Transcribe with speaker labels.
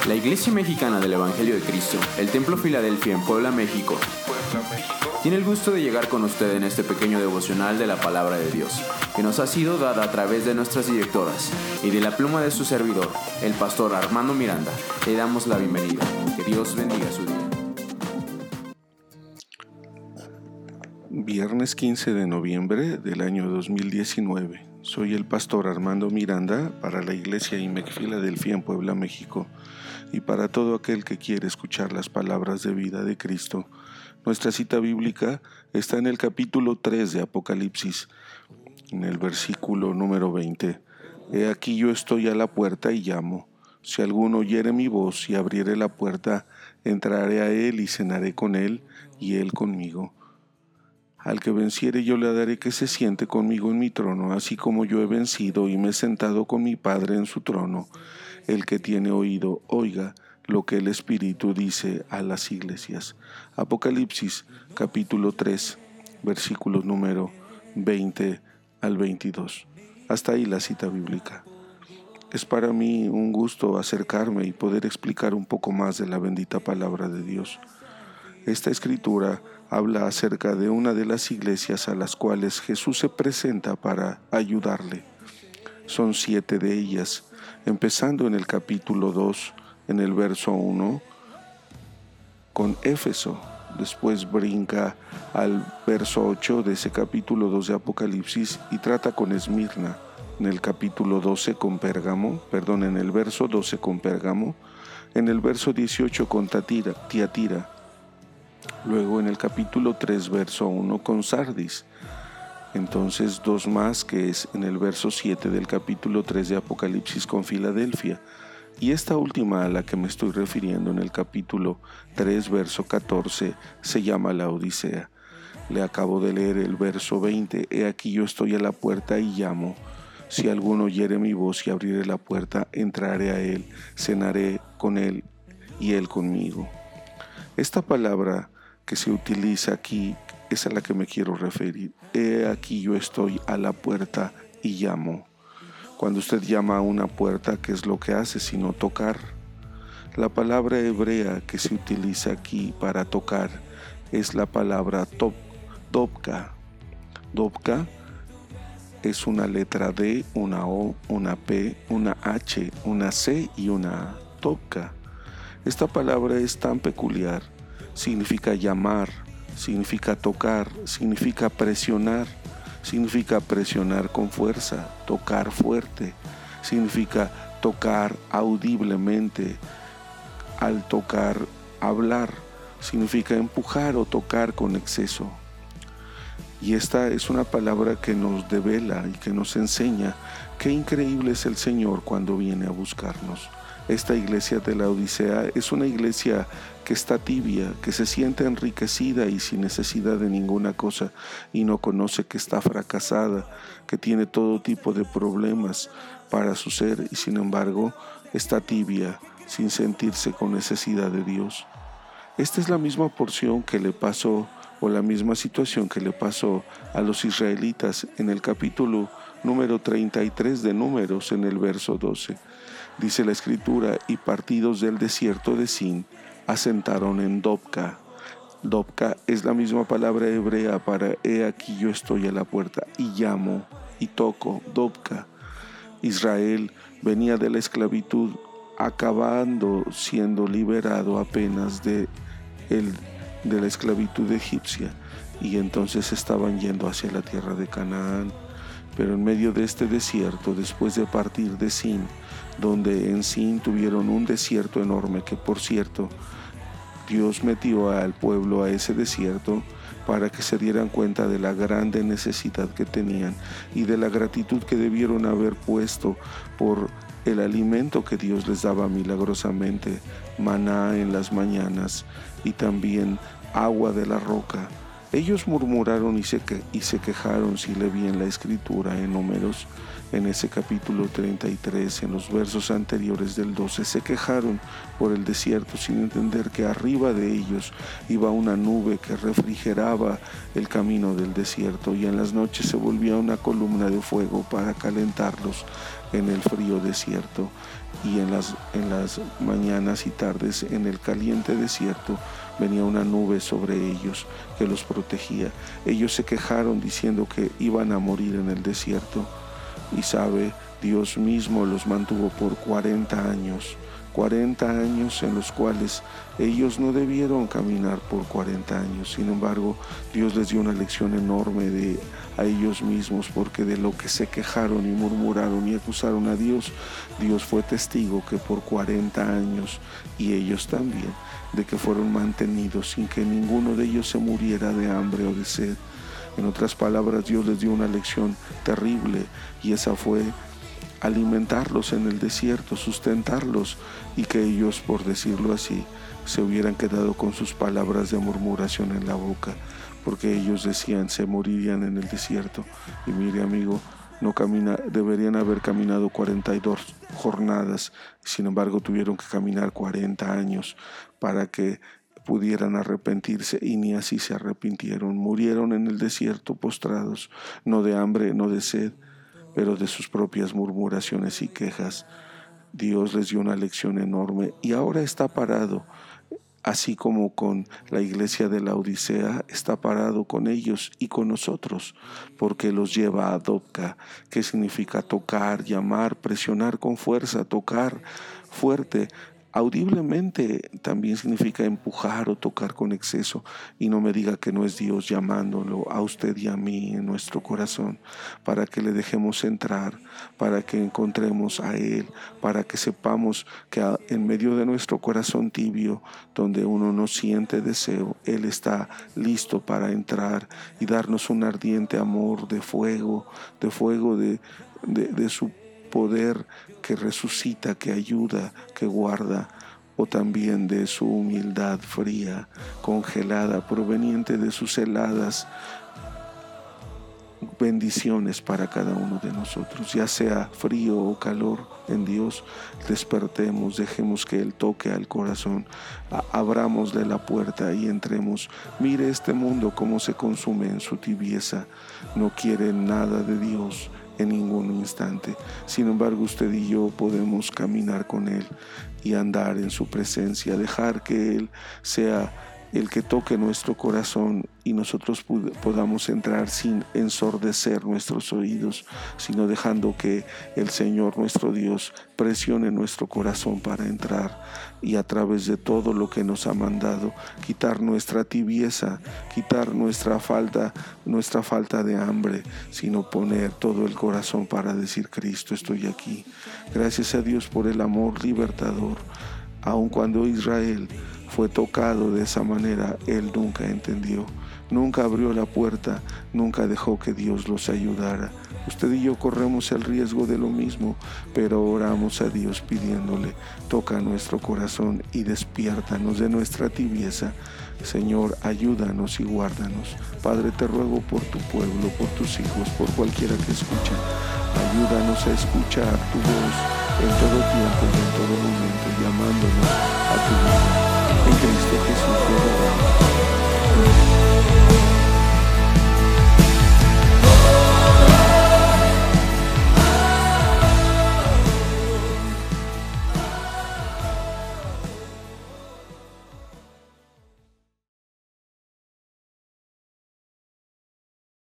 Speaker 1: La Iglesia Mexicana del Evangelio de Cristo, el Templo Filadelfia en Puebla, México, tiene el gusto de llegar con usted en este pequeño devocional de la Palabra de Dios, que nos ha sido dada a través de nuestras directoras y de la pluma de su servidor, el pastor Armando Miranda. Le damos la bienvenida. Que Dios bendiga su día.
Speaker 2: Viernes 15 de noviembre del año 2019. Soy el pastor Armando Miranda para la Iglesia IMEC Filadelfia en Puebla, México, y para todo aquel que quiere escuchar las palabras de vida de Cristo. Nuestra cita bíblica está en el capítulo 3 de Apocalipsis, en el versículo número 20. He aquí yo estoy a la puerta y llamo. Si alguno oyere mi voz y abriere la puerta, entraré a él y cenaré con él y él conmigo. Al que venciere yo le daré que se siente conmigo en mi trono, así como yo he vencido y me he sentado con mi Padre en su trono. El que tiene oído, oiga lo que el Espíritu dice a las iglesias. Apocalipsis capítulo 3, versículos número 20 al 22. Hasta ahí la cita bíblica. Es para mí un gusto acercarme y poder explicar un poco más de la bendita palabra de Dios. Esta escritura habla acerca de una de las iglesias a las cuales Jesús se presenta para ayudarle. Son 7 de ellas, empezando en el capítulo 2, en el verso 1, con Éfeso. Después brinca al verso 8 de ese capítulo 2 de Apocalipsis y trata con Esmirna. En el capítulo 12 con Pérgamo, en el verso 12 con Pérgamo, en el verso 18 con Tiatira. Luego en el capítulo 3, verso 1 con Sardis. Entonces 2 más, que es en el verso 7 del capítulo 3 de Apocalipsis con Filadelfia. Y esta última a la que me estoy refiriendo en el capítulo 3, verso 14, se llama la Odisea. Le acabo de leer el verso 20. He aquí yo estoy a la puerta y llamo. Si alguno oyere mi voz y abriere la puerta, entraré a él, cenaré con él y él conmigo. Esta palabra que se utiliza aquí es a la que me quiero referir. He aquí yo estoy a la puerta y llamo. Cuando usted llama a una puerta, ¿qué es lo que hace sino tocar? La palabra hebrea que se utiliza aquí para tocar es la palabra dobka. Dobka es una letra D, una O, una P, una H, una C y una A. Dobka. Esta palabra es tan peculiar. Significa llamar, significa tocar, significa presionar con fuerza, tocar fuerte, significa tocar audiblemente, al tocar hablar, significa empujar o tocar con exceso. Y esta es una palabra que nos devela y que nos enseña qué increíble es el Señor cuando viene a buscarnos. Esta iglesia de la Odisea es una iglesia que está tibia, que se siente enriquecida y sin necesidad de ninguna cosa, y no conoce que está fracasada, que tiene todo tipo de problemas para su ser, y sin embargo está tibia, sin sentirse con necesidad de Dios. Esta es la misma porción que le pasó, o la misma situación que le pasó a los israelitas en el capítulo número 33 de Números, en el verso 12. Dice la escritura, y partidos del desierto de Sin asentaron en Dobka. Dobka es la misma palabra hebrea para he aquí yo estoy a la puerta y llamo y toco. Dobka. Israel venía de la esclavitud, acabando siendo liberado apenas de la esclavitud egipcia, y entonces estaban yendo hacia la tierra de Canaán. Pero en medio de este desierto, después de partir de Sin, donde en Sin tuvieron un desierto enorme, que por cierto, Dios metió al pueblo a ese desierto para que se dieran cuenta de la grande necesidad que tenían y de la gratitud que debieron haber puesto por el alimento que Dios les daba milagrosamente, maná en las mañanas y también agua de la roca. Ellos murmuraron y se quejaron, si lee bien la escritura en Números, En ese capítulo 33, en los versos anteriores del 12, se quejaron por el desierto sin entender que arriba de ellos iba una nube que refrigeraba el camino del desierto, y en las noches se volvía una columna de fuego para calentarlos en el frío desierto, y en las mañanas y tardes en el caliente desierto venía una nube sobre ellos que los protegía. Ellos se quejaron diciendo que iban a morir en el desierto, y sabe, Dios mismo los mantuvo por 40 años en los cuales ellos no debieron caminar por 40 años. Sin embargo, Dios les dio una lección enorme a ellos mismos, porque de lo que se quejaron y murmuraron y acusaron a Dios, Dios fue testigo que por 40 años, y ellos también, de que fueron mantenidos sin que ninguno de ellos se muriera de hambre o de sed. En otras palabras, Dios les dio una lección terrible, y esa fue alimentarlos en el desierto, sustentarlos, y que ellos, por decirlo así, se hubieran quedado con sus palabras de murmuración en la boca, porque ellos decían se morirían en el desierto. Y mire, amigo, deberían haber caminado 42 jornadas, sin embargo tuvieron que caminar 40 años para que pudieran arrepentirse, y ni así se arrepintieron. Murieron en el desierto postrados, no de hambre, no de sed, pero de sus propias murmuraciones y quejas. Dios les dio una lección enorme, y ahora está parado, así como con la iglesia de la Odisea, está parado con ellos y con nosotros, porque los lleva a Dopka, que significa tocar, llamar, presionar con fuerza, tocar fuerte. Audiblemente también significa empujar o tocar con exceso, y no me diga que no es Dios llamándolo a usted y a mí en nuestro corazón, para que le dejemos entrar, para que encontremos a Él, para que sepamos que en medio de nuestro corazón tibio, donde uno no siente deseo, Él está listo para entrar y darnos un ardiente amor de fuego de su poder que resucita, que ayuda, que guarda, o también de su humildad fría, congelada, proveniente de sus heladas bendiciones para cada uno de nosotros. Ya sea frío o calor, en Dios despertemos, dejemos que Él toque al corazón, abramosle la puerta y entremos. Mire este mundo cómo se consume en su tibieza, no quiere nada de Dios en ningún instante. Sin embargo, usted y yo podemos caminar con Él y andar en su presencia, dejar que Él sea el que toque nuestro corazón, y nosotros podamos entrar sin ensordecer nuestros oídos, sino dejando que el Señor nuestro Dios presione nuestro corazón para entrar, y a través de todo lo que nos ha mandado, quitar nuestra tibieza, quitar nuestra falta de hambre, sino poner todo el corazón para decir: Cristo, estoy aquí. Gracias a Dios por el amor libertador. Aun cuando Israel fue tocado de esa manera, Él nunca entendió, nunca abrió la puerta, nunca dejó que Dios los ayudara. Usted y yo corremos el riesgo de lo mismo, pero oramos a Dios pidiéndole: toca nuestro corazón y despiértanos de nuestra tibieza. Señor, ayúdanos y guárdanos. Padre, te ruego por tu pueblo, por tus hijos, por cualquiera que escucha. Ayúdanos a escuchar tu voz en todo tiempo y en todo momento, llamándonos a tu vida. En Cristo Jesús, te rogamos.